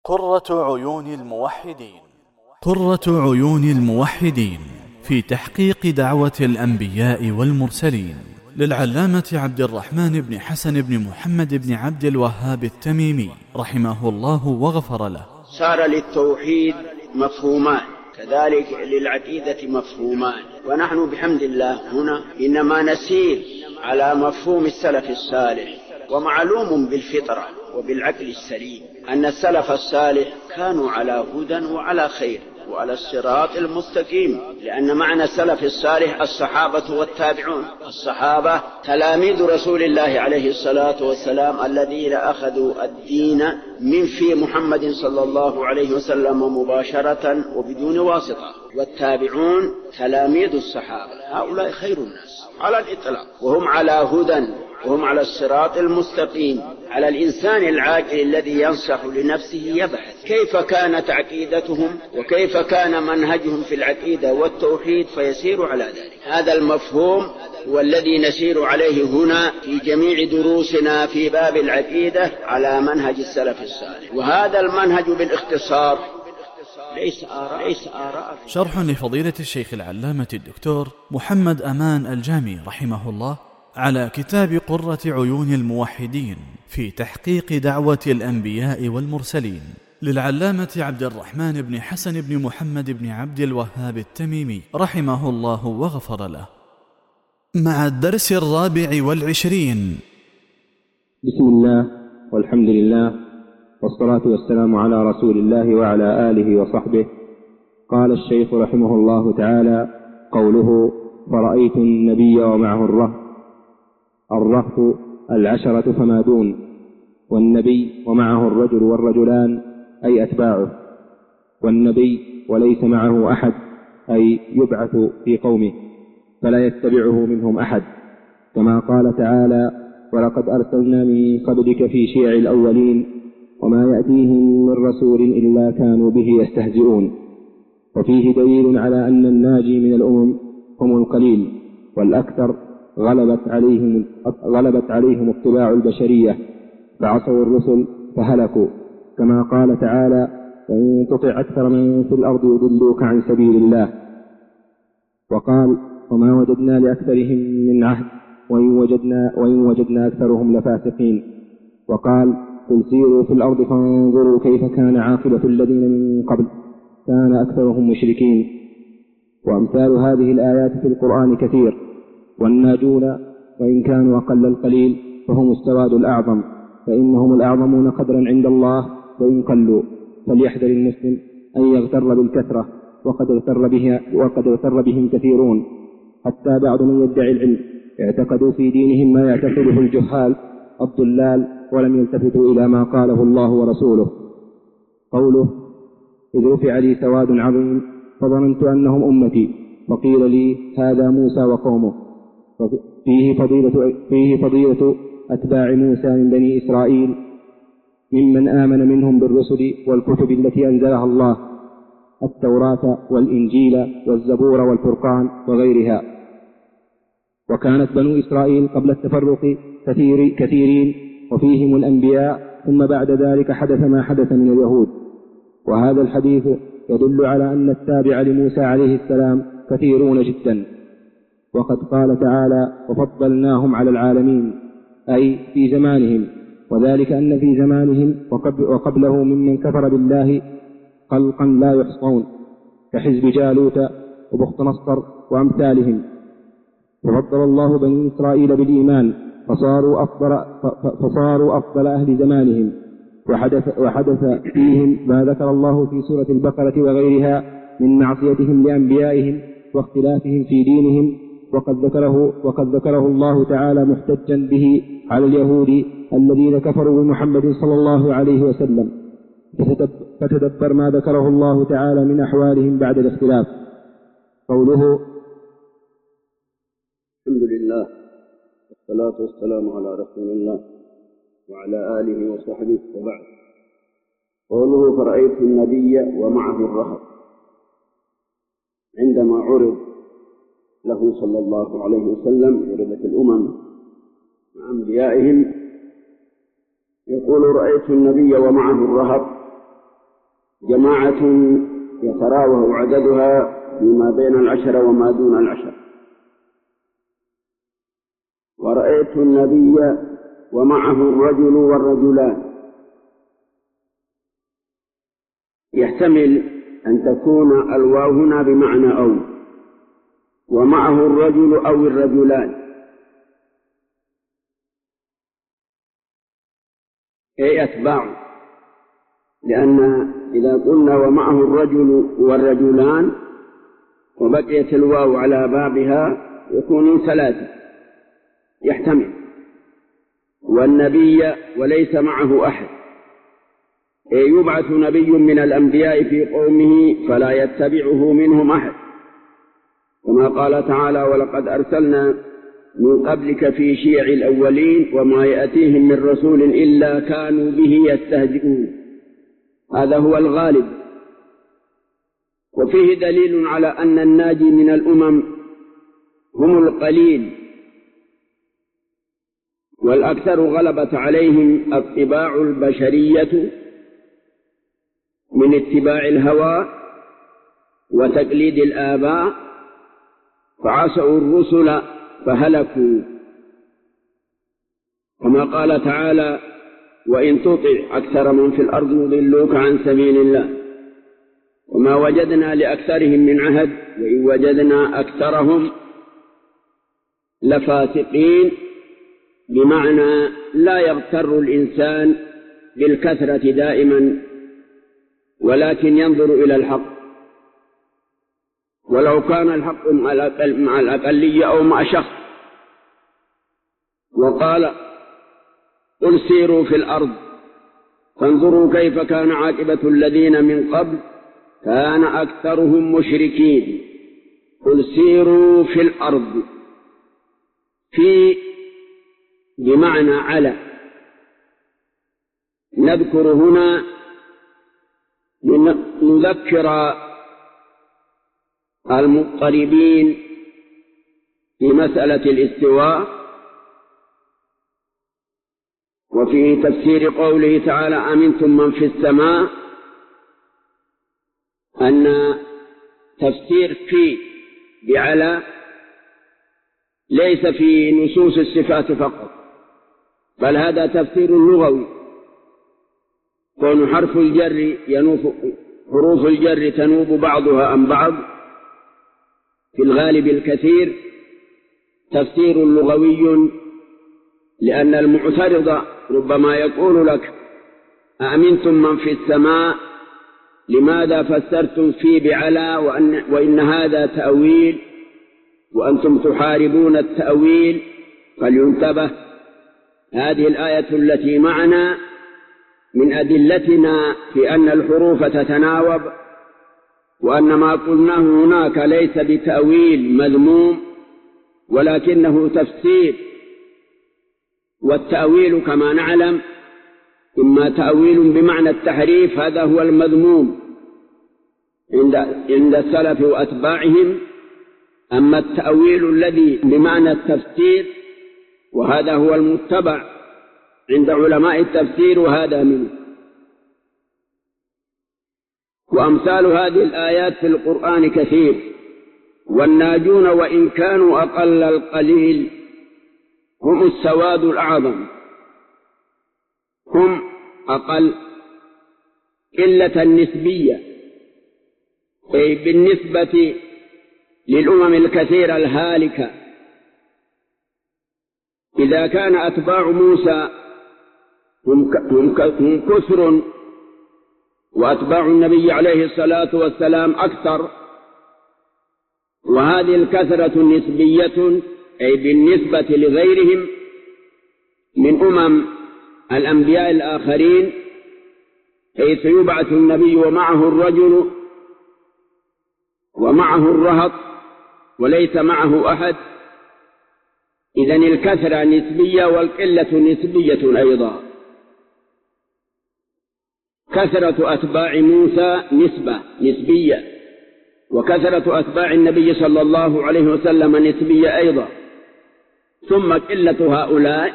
قرة عيون الموحدين. قرة عيون الموحدين في تحقيق دعوة الأنبياء والمرسلين، للعلامة عبد الرحمن بن حسن بن محمد بن عبد الوهاب التميمي رحمه الله وغفر له. صار للتوحيد مفهومان، كذلك للعقيدة مفهومان، ونحن بحمد الله هنا إنما نسير على مفهوم السلف الصالح. ومعلوم بالفطرة وبالعقل السليم أن السلف الصالح كانوا على هدى وعلى خير وعلى الصراط المستقيم، لأن معنى السلف الصالح الصحابة والتابعون. الصحابة تلاميذ رسول الله عليه الصلاة والسلام الذين أخذوا الدين من في محمد صلى الله عليه وسلم مباشرة وبدون واسطة، والتابعون تلاميذ الصحابة. هؤلاء خير الناس على الإطلاق، وهم على هدى وهم على الصراط المستقيم. على الإنسان العاقل الذي ينصح لنفسه يبحث كيف كانت عقيدتهم وكيف كان منهجهم في العقيدة والتوحيد فيسير على ذلك. هذا المفهوم هو الذي نسير عليه هنا في جميع دروسنا في باب العقيدة على منهج السلف الصالح، وهذا المنهج بالاختصار ليس آراء. شرح لفضيلة الشيخ العلامة الدكتور محمد أمان الجامي رحمه الله على كتاب قرة عيون الموحدين في تحقيق دعوة الأنبياء والمرسلين، للعلامة عبد الرحمن بن حسن بن محمد بن عبد الوهاب التميمي رحمه الله وغفر له. مع الدرس 24. بسم الله والحمد لله والصلاة والسلام على رسول الله وعلى آله وصحبه. قال الشيخ رحمه الله تعالى: قوله فرأيت النبي ومعه الرهط 10 فما دون، والنبي ومعه الرجل والرجلان أي أتباعه، والنبي وليس معه أحد أي يبعث في قومه فلا يتبعه منهم أحد، كما قال تعالى: ولقد أرسلنا من قبلك في شيع الأولين وما يأتيهم من رسول إلا كانوا به يستهزئون. وفيه دليل على أن الناجي من الأمم هم القليل، والأكثر غلبت عليهم اتباع البشرية فعصوا الرسل فهلكوا، كما قال تعالى: وإن تطع أكثر من في الأرض يضلوك عن سبيل الله. وقال: وما وجدنا لأكثرهم من عهد وإن وجدنا أكثرهم لفاسقين. وقال: قل سيروا في الأرض فانظروا كيف كان عاقبة الذين من قبل كان أكثرهم مشركين. وأمثال هذه الآيات في القرآن كثير، والناجون وإن كانوا أقل القليل فهم السواد الأعظم، فإنهم الأعظمون قدرا عند الله وإن قلوا. فليحذر المسلم أن يغتر بالكثرة، وقد اغتر بهم كثيرون، حتى بعض من يدعي العلم اعتقدوا في دينهم ما يعتقده الجهال الضلال ولم يلتفتوا إلى ما قاله الله ورسوله. قوله: إذ رفع لي سواد عظيم فظننت أنهم أمتي وقيل لي هذا موسى وقومه. فيه فضيلة أتباع موسى من بني إسرائيل ممن آمن منهم بالرسل والكتب التي أنزلها الله، التوراة والإنجيل والزبور والفرقان وغيرها. وكانت بنو إسرائيل قبل التفرق كثيرين وفيهم الأنبياء، ثم بعد ذلك حدث ما حدث من اليهود. وهذا الحديث يدل على أن التابع لموسى عليه السلام كثيرون جدا. وقد قال تعالى: وفضلناهم على العالمين، أي في زمانهم، وذلك أن في زمانهم وقبله ممن كفر بالله خلقا لا يحصون كحزب جالوت وبخت نصر وأمثالهم. وفضل الله بني إسرائيل بالإيمان فصاروا أفضل أهل زمانهم. وحدث فيهم ما ذكر الله في سورة البقرة وغيرها من معصيتهم لأنبيائهم واختلافهم في دينهم، وقد ذكره الله تعالى محتجا به على اليهود الذين كفروا بمحمد صلى الله عليه وسلم. فتدبر ما ذكره الله تعالى من أحوالهم بعد الاختلاف. قوله: الحمد لله والصلاة والسلام على رسول الله وعلى آله وصحبه وبعد. قوله: فرأيت النبي ومعه الرهط، عندما عرض له صلى الله عليه وسلم عرضت الأمم مع أنبيائهم، يقول: رأيت النبي ومعه الرهط جماعة يتراوح عددها فيما بين 10 وما دون 10. ورأيت النبي ومعه الرجل والرجلان. يحتمل أن تكون الواو هنا بمعنى أو، ومعه الرجل أو الرجلان، أي أتباع، لأن إذا قلنا ومعه الرجل والرجلان وبقيت الواو على بابها يكونون 3، يحتمل. والنبي وليس معه أحد، أي يبعث نبي من الأنبياء في قومه فلا يتبعه منهم أحد، كما قال تعالى: ولقد أرسلنا من قبلك في شيع الأولين وما يأتيهم من رسول إلا كانوا به يستهزئون. هذا هو الغالب. وفيه دليل على أن الناجي من الأمم هم القليل، والأكثر غلبت عليهم الطباع البشرية من اتباع الهوى وتقليد الآباء، فعصوا الرسل فهلكوا، كما قال تعالى: وإن تطع أكثر من في الأرض يضلوك عن سبيل الله وما وجدنا لأكثرهم من عهد وإن وجدنا أكثرهم لفاسقين، بمعنى لا يغتر الإنسان بالكثرة دائما، ولكن ينظر إلى الحق، ولو كان الحق مع الأقلية أو مع شخص. وقال: قل سيروا في الأرض فانظروا كيف كان عاقبة الذين من قبل كان أكثرهم مشركين. قل سيروا في الأرض، في بمعنى على. نذكر هنا نذكر المضطربين في مسألة الاستواء، وفي تفسير قوله تعالى: أمنتم من في السماء، أن تفسير في بعلى ليس في نصوص الصفات فقط، بل هذا تفسير لغوي، كون حرف الجر حروف الجر تنوب بعضها عن بعض في الغالب الكثير تفسير لغوي، لأن المعترض ربما يقول لك: أأمنتم من في السماء، لماذا فسرتم في بعلى وإن هذا تأويل وأنتم تحاربون التأويل؟ فلينتبه، هذه الآية التي معنا من أدلتنا في أن الحروف تتناوب، وأن ما قلناه هناك ليس بتأويل مذموم ولكنه تفسير. والتأويل كما نعلم إما تأويل بمعنى التحريف، هذا هو المذموم عند السلف وأتباعهم، أما التأويل الذي بمعنى التفسير وهذا هو المتبع عند علماء التفسير، وهذا منه. وأمثال هذه الآيات في القرآن كثير، والناجون وإن كانوا أقل القليل هم السواد الأعظم، هم أقل قلة نسبية، أي بالنسبة للأمم الكثيرة الهالكة. إذا كان أتباع موسى هم كثر، وأتباع النبي عليه الصلاة والسلام أكثر، وهذه الكثرة نسبية أي بالنسبة لغيرهم من الأنبياء الآخرين، حيث يبعث النبي ومعه الرجل ومعه الرهط وليس معه أحد. إذن الكثرة نسبية والقلة نسبية أيضا. كثرة أتباع موسى نسبية، وكثرة أتباع النبي صلى الله عليه وسلم نسبية أيضا. ثم قلة هؤلاء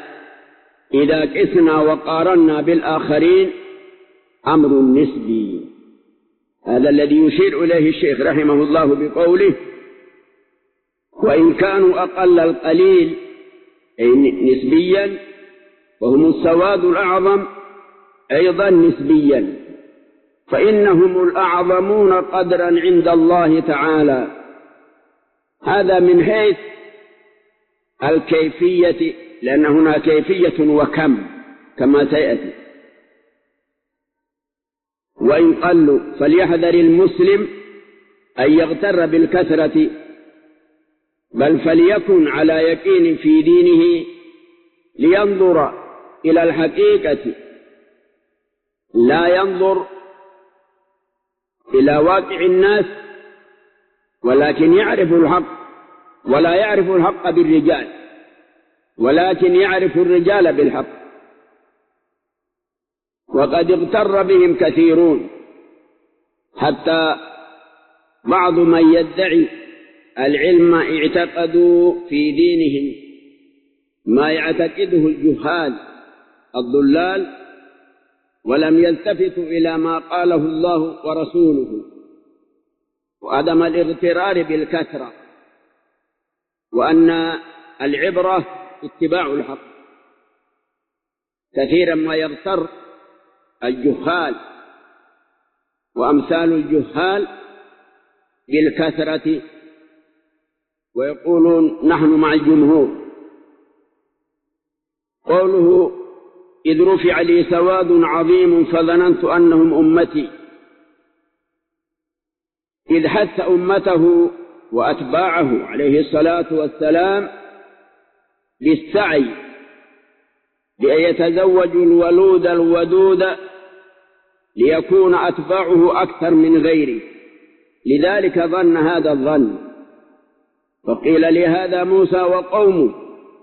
إذا قسنا وقارنا بالآخرين أمر نسبي، هذا الذي يشير إليه الشيخ رحمه الله بقوله وإن كانوا أقل القليل أي نسبيا وهم السواد الأعظم أيضا نسبيا، فإنهم الأعظمون قدرا عند الله تعالى. هذا من حيث الكيفية، لأن هنا كيفية وكم كما سيأتي. وإن قلوا فليحذر المسلم أن يغتر بالكثرة، بل فليكن على يقين في دينه لينظر إلى الحقيقة، لا ينظر إلى واقع الناس، ولكن يعرف الحق، ولا يعرف الحق بالرجال، ولكن يعرف الرجال بالحق. وقد اغتر بهم كثيرون، حتى بعض من يدعي العلم اعتقدوا في دينهم ما يعتقده الجهال الضلال، ولم يلتفتوا إلى ما قاله الله ورسوله، وعدم الاغترار بالكثرة، وأن العبرة اتباع الحق. كثيرا ما يغتر الجهال وأمثال الجهال بالكثرة ويقولون نحن مع الجمهور. قوله إذ رفع لي سواد عظيم فظننت أنهم أمتي، إذ حث أمته وأتباعه عليه الصلاة والسلام بالسعي بأن يتزوجوا الولود الودود ليكون أتباعه أكثر من غيره، لذلك ظن هذا الظن. فقيل لهذا موسى وقومه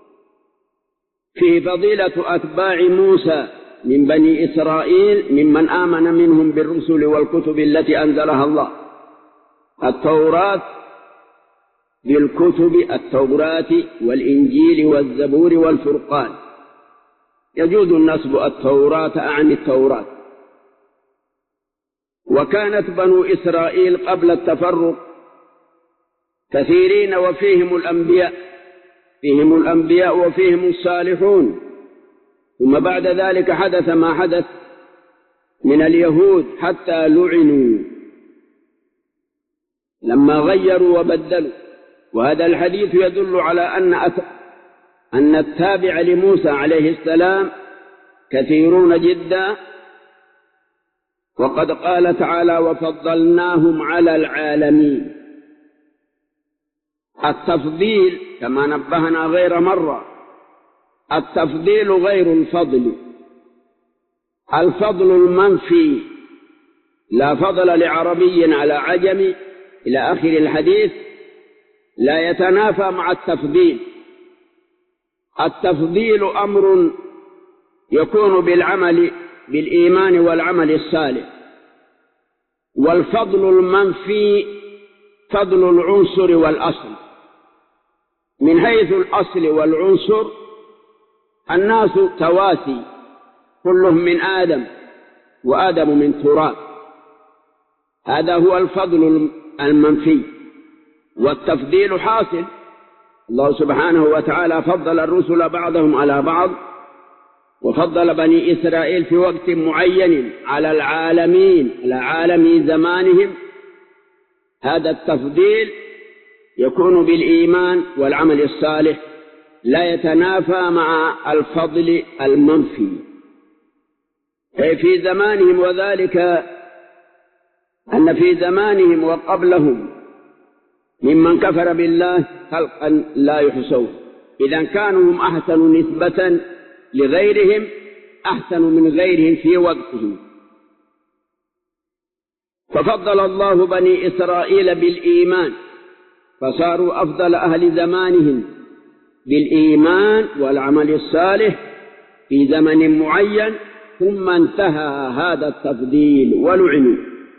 في فضيلة أتباع موسى من بني إسرائيل ممن آمن منهم بالرسل والكتب التي أنزلها الله. التوراة بالكتب، التوراة والإنجيل والزبور والفرقان، يجوز النسب التوراة عن التوراة. وكانت بنو إسرائيل قبل التفرق كثيرين وفيهم الأنبياء، فيهم الأنبياء وفيهم الصالحون، ثم بعد ذلك حدث ما حدث من اليهود حتى لعنوا لما غيروا وبدلوا. وهذا الحديث يدل على أن التابع لموسى عليه السلام كثيرون جدا، وقد قال تعالى وفضلناهم على العالمين. التفضيل كما نبهنا غير مرة، التفضيل غير الفضل. الفضل المنفي، لا فضل لعربي على عجمي إلى آخر الحديث، لا يتنافى مع التفضيل. التفضيل أمر يكون بالعمل بالإيمان والعمل الصالح، والفضل المنفي فضل العنصر والأصل. من حيث الأصل والعنصر الناس تواسي، كلهم من آدم وآدم من تراب، هذا هو الفضل المنفي. والتفضيل حاصل، الله سبحانه وتعالى فضل الرسل بعضهم على بعض، وفضل بني إسرائيل في وقت معين على العالمين، على عالم زمانهم. هذا التفضيل يكون بالإيمان والعمل الصالح، لا يتنافى مع الفضل المنفي. في زمانهم، وذلك أن في زمانهم وقبلهم ممن كفر بالله خلقا لا يحصون، إذا كانوا هم أحسن نسبة لغيرهم، أحسن من غيرهم في وقتهم. ففضل الله بني إسرائيل بالإيمان، فصاروا أفضل أهل زمانهم بالإيمان والعمل الصالح في زمن معين، ثم انتهى هذا التفضيل ولعنوا.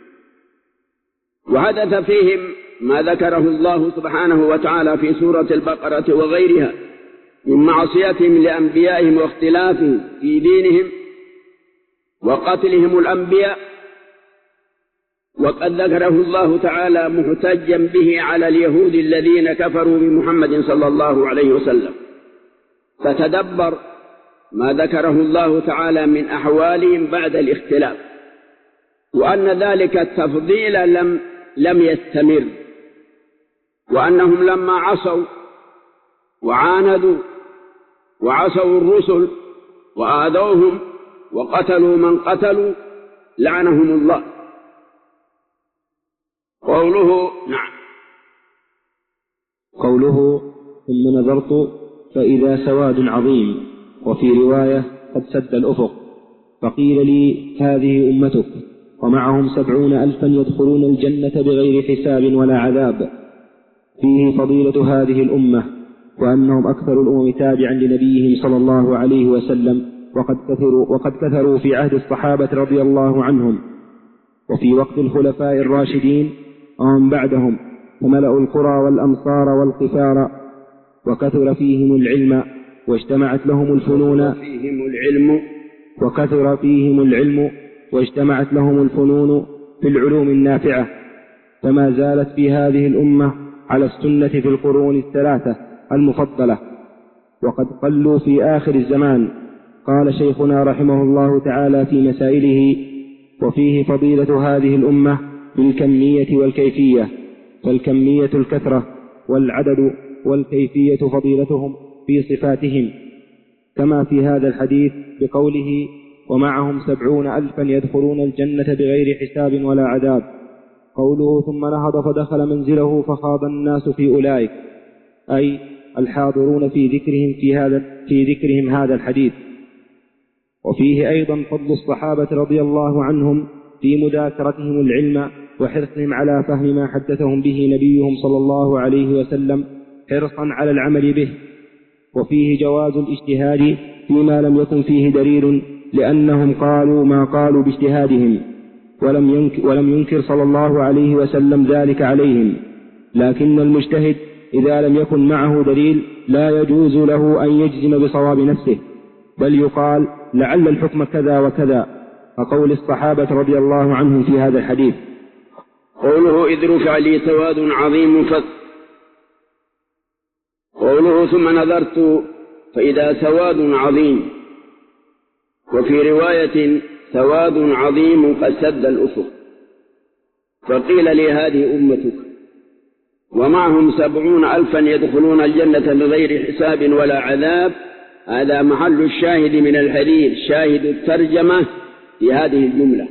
وحدث فيهم ما ذكره الله سبحانه وتعالى في سورة البقرة وغيرها من معصيتهم لأنبيائهم واختلافهم في دينهم وقتلهم الأنبياء وقد ذكره الله تعالى محتجا به على اليهود الذين كفروا بمحمد صلى الله عليه وسلم. فتدبر ما ذكره الله تعالى من أحوالهم بعد الاختلاف، وأن ذلك التفضيل لم يستمر، وأنهم لما عصوا وعاندوا وعصوا الرسل وآذوهم وقتلوا من قتلوا لعنهم الله. قوله ثم نظرت فإذا سواد عظيم، وفي رواية قد سد الأفق، فقيل لي هذه أمتك ومعهم 70,000 يدخلون الجنة بغير حساب ولا عذاب. فيه فضيلة هذه الأمة، وأنهم أكثر الأمم تابعا لنبيهم صلى الله عليه وسلم، وقد كثروا في عهد الصحابة رضي الله عنهم، وفي وقت الخلفاء الراشدين ومن بعدهم، فملأوا القرى والأمصار والقفار، وكثر فيهم العلم واجتمعت لهم الفنون في العلوم النافعة، فما زالت في هذه الأمة على السنة في القرون الثلاثة المفضلة، وقد قلوا في آخر الزمان. قال شيخنا رحمه الله تعالى في مسائله: وفيه فضيلة هذه الأمة بالكمية والكيفية، فالكمية الكثرة والعدد، والكيفية فضيلتهم في صفاتهم، كما في هذا الحديث بقوله: ومعهم 70,000 يدخلون الجنة بغير حساب ولا عذاب. قوله ثم نهض فدخل منزله فخاض الناس في أولئك، أي الحاضرون في ذكرهم هذا الحديث. وفيه أيضا فضل الصحابة رضي الله عنهم في مذاكرتهم العلم وحرصهم على فهم ما حدثهم به نبيهم صلى الله عليه وسلم حرصا على العمل به. وفيه جواز الاجتهاد فيما لم يكن فيه دليل، لأنهم قالوا ما قالوا باجتهادهم، ولم ينكر صلى الله عليه وسلم ذلك عليهم. لكن المجتهد إذا لم يكن معه دليل لا يجوز له أن يجزم بصواب نفسه، بل يقال لعل الحكم كذا وكذا، كقول الصحابة رضي الله عنهم في هذا الحديث. قوله إذ رفع لي سواد عظيم قوله ثم نظرت فإذا سواد عظيم، وفي رواية سواد عظيم قد سد الأفق، فقيل لي هذه أمتك ومعهم 70,000 يدخلون الجنة بغير حساب ولا عذاب. هذا محل الشاهد من الحديث، شاهد الترجمة في هذه الجملة.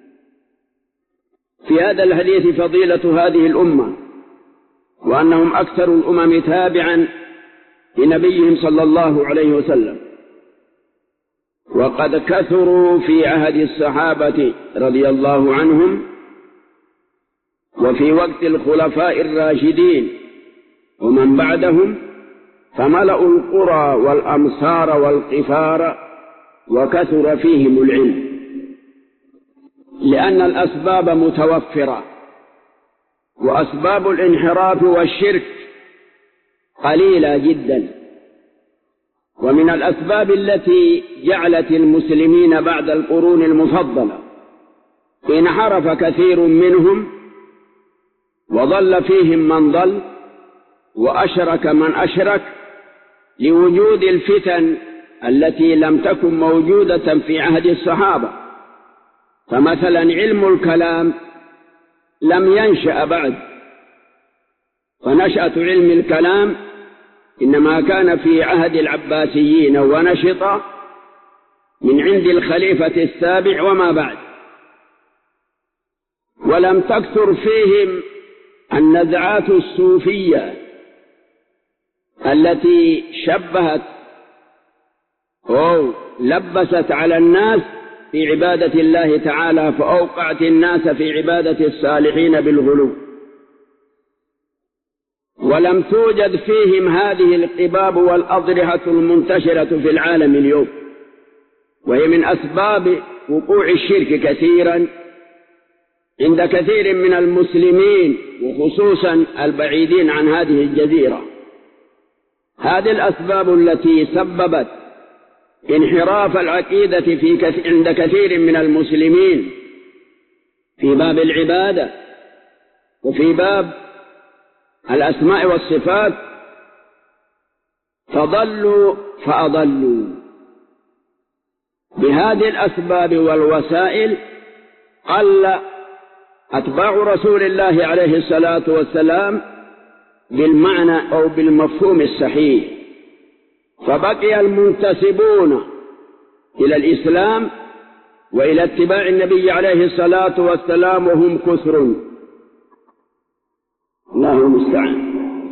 في هذا الحديث فضيلة هذه الأمة، وأنهم أكثر الأمم تابعا لنبيهم صلى الله عليه وسلم، وقد كثروا في عهد الصحابة رضي الله عنهم، وفي وقت الخلفاء الراشدين ومن بعدهم، فملأوا القرى والأمصار والقفار، وكثر فيهم العلم، لأن الأسباب متوفرة، وأسباب الانحراف والشرك قليلة جدا. ومن الأسباب التي جعلت المسلمين بعد القرون المفضلة انحرف كثير منهم، وضل فيهم من ضل، وأشرك من أشرك، لوجود الفتن التي لم تكن موجودة في عهد الصحابة. فمثلا علم الكلام لم ينشأ بعد، فنشأة علم الكلام إنما كان في عهد العباسيين، ونشط من عند الخليفة السابع وما بعد، ولم تكثر فيهم النزعات الصوفية التي شبهت أو لبست على الناس في عبادة الله تعالى، فأوقعت الناس في عبادة الصالحين بالغلو. ولم توجد فيهم هذه القباب والأضرحة المنتشرة في العالم اليوم، وهي من أسباب وقوع الشرك كثيرا عند كثير من المسلمين، وخصوصا البعيدين عن هذه الجزيرة. هذه الأسباب التي سببت انحراف العقيدة عند كثير من المسلمين في باب العبادة وفي باب الأسماء والصفات فضلوا فأضلوا. بهذه الأسباب والوسائل قل أتباع رسول الله عليه الصلاة والسلام بالمعنى أو بالمفهوم الصحيح، فبقي المنتسبون إلى الإسلام وإلى اتباع النبي عليه الصلاة والسلام وهم كثر، الله المستعان.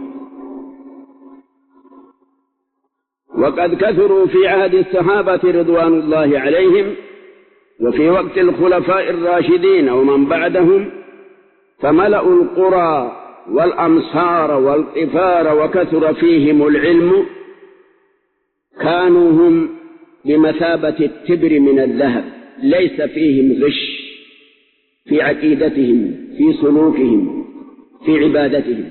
وقد كثروا في عهد الصحابة رضوان الله عليهم وفي وقت الخلفاء الراشدين ومن بعدهم، فملأوا القرى والأمصار والقفار وكثر فيهم العلم، كانوا هم بمثابة التبر من الذهب، ليس فيهم غش في عقيدتهم في سلوكهم في عبادتهم،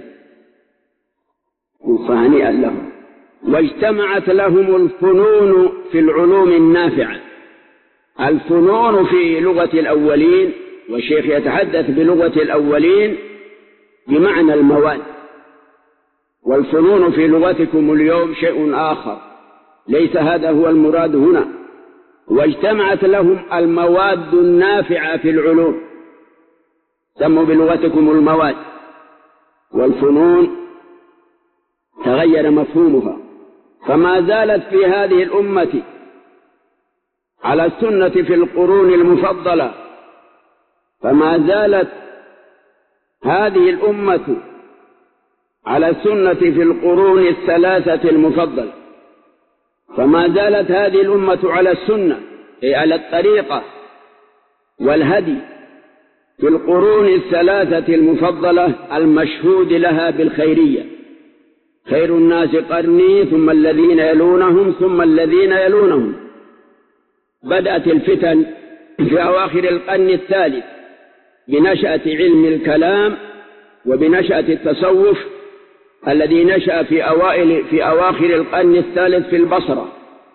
فهنيئا لهم. واجتمعت لهم الفنون في العلوم النافعة. الفنون في لغة الأولين، والشيخ يتحدث بلغة الأولين بمعنى المواد، والفنون في لغتكم اليوم شيء آخر، ليس هذا هو المراد هنا. واجتمعت لهم المواد النافعة في العلوم، سموا بلغتكم المواد، والفنون تغير مفهومها، فما زالت في هذه الأمة على السنة في القرون المفضلة، فما زالت هذه الأمة على السنة في القرون الثلاثة المفضلة، فما زالت هذه الأمة على السنة أي على الطريقة والهدي في القرون الثلاثة المفضلة المشهود لها بالخيرية. خير الناس قرني ثم الذين يلونهم ثم الذين يلونهم. بدأت الفتن في أواخر القرن الثالث بنشأة علم الكلام وبنشأة التصوف الذي نشأ في أواخر القرن الثالث في البصرة،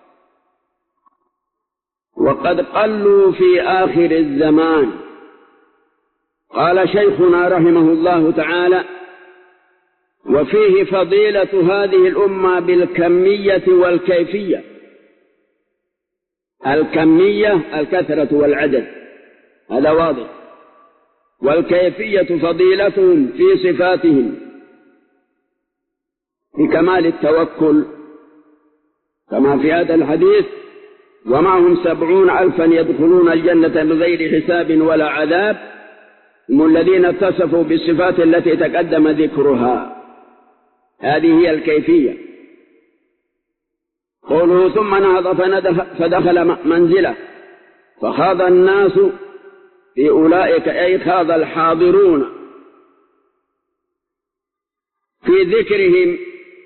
وقد قلوا في آخر الزمان. قال شيخنا رحمه الله تعالى: وفيه فضيلة هذه الأمة بالكمية والكيفية. الكمية الكثرة والعدد، هذا واضح، والكيفية فضيلتهم في صفاتهم بكمال التوكل كما في هذا الحديث: ومعهم 70,000 يدخلون الجنة بغير حساب ولا عذاب، هم الذين اتصفوا بالصفات التي تقدم ذكرها. هذه هي الكيفية. قوله ثم نهض فدخل منزله فخاض الناس في أولئك، أي خاض الحاضرون في ذكرهم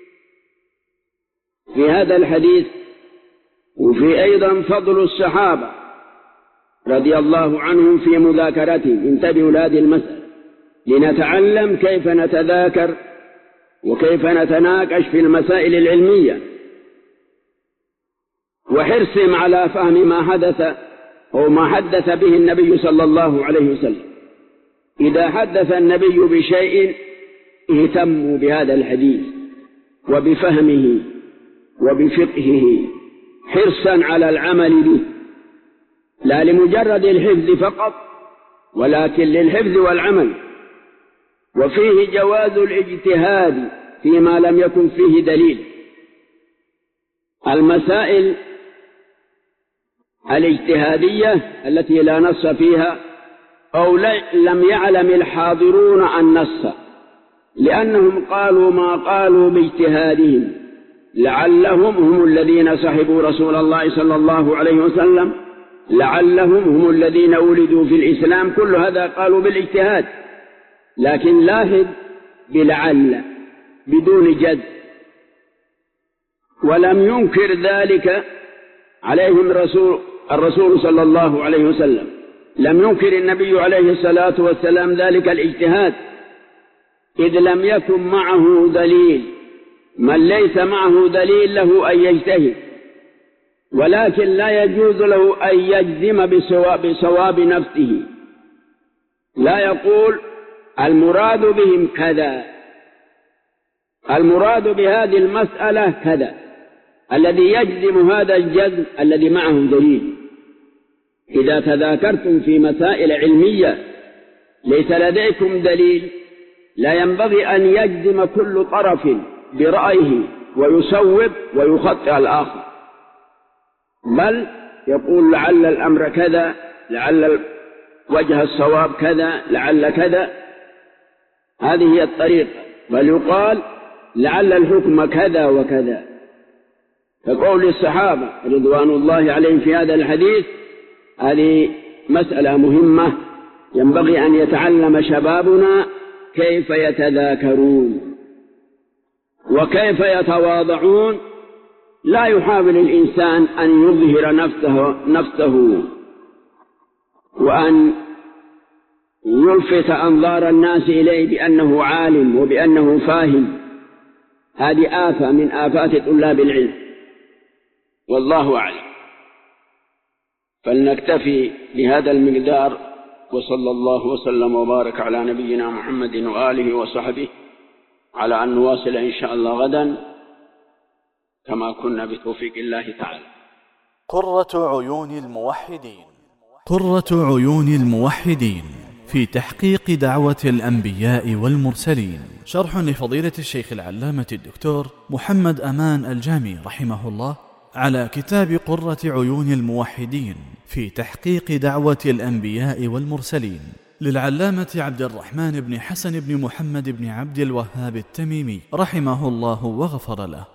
في هذا الحديث، وفي أيضا فضل الصحابة رضي الله عنهم في مذاكرتهم. انتبهوا لهذه المسألة لنتعلم كيف نتذاكر وكيف نتناقش في المسائل العلمية، وحرصهم على فهم ما حدث أو ما حدث به النبي صلى الله عليه وسلم. إذا حدث النبي بشيء اهتموا بهذا الحديث وبفهمه وبفقهه حرصا على العمل به، لا لمجرد الحفظ فقط ولكن للحفظ والعمل. وفيه جواز الاجتهاد فيما لم يكن فيه دليل. المسائل الاجتهادية التي لا نص فيها أو لم يعلم الحاضرون النص، لأنهم قالوا ما قالوا باجتهادهم، لعلهم هم الذين صحبوا رسول الله صلى الله عليه وسلم، لعلهم هم الذين ولدوا في الإسلام، كل هذا قالوا بالاجتهاد. لكن لاحظ بلعل بدون جد، ولم ينكر ذلك عليهم الرسول صلى الله عليه وسلم، لم ينكر النبي عليه الصلاة والسلام ذلك الاجتهاد، إذ لم يكن معه دليل. من ليس معه دليل له أن يجتهد، ولكن لا يجوز له أن يجزم بصواب نفسه، لا يقول المراد بهم كذا، المراد بهذه المسألة كذا، الذي يجزم هذا الجزم الذي معه دليل. إذا تذاكرتم في مسائل علمية ليس لديكم دليل لا ينبغي أن يجزم كل طرف برأيه ويسوب ويخطئ الآخر، بل يقول لعل الأمر كذا، لعل وجه الصواب كذا، لعل كذا. هذه هي الطريقة. بل يقال لعل الحكم كذا وكذا، كقول الصحابة رضوان الله عليهم في هذا الحديث. هذه مسألة مهمة ينبغي أن يتعلم شبابنا كيف يتذاكرون وكيف يتواضعون. لا يحاول الإنسان أن يظهر نفسه وأن يلفت أنظار الناس إليه بأنه عالم وبأنه فاهم. هذه آفة من آفات طلاب العلم، والله أعلم. فلنكتفي بهذا المقدار، وصلى الله وسلم وبارك على نبينا محمد وآله وصحبه، على أن نواصل إن شاء الله غدا كما كنا بتوفيق الله تعالى. قرة عيون الموحدين. قرة عيون الموحدين في تحقيق دعوة الأنبياء والمرسلين، شرح لفضيلة الشيخ العلامة الدكتور محمد أمان الجامي رحمه الله على كتاب قرة عيون الموحدين في تحقيق دعوة الأنبياء والمرسلين، للعلامة عبد الرحمن بن حسن بن محمد بن عبد الوهاب التميمي رحمه الله وغفر له.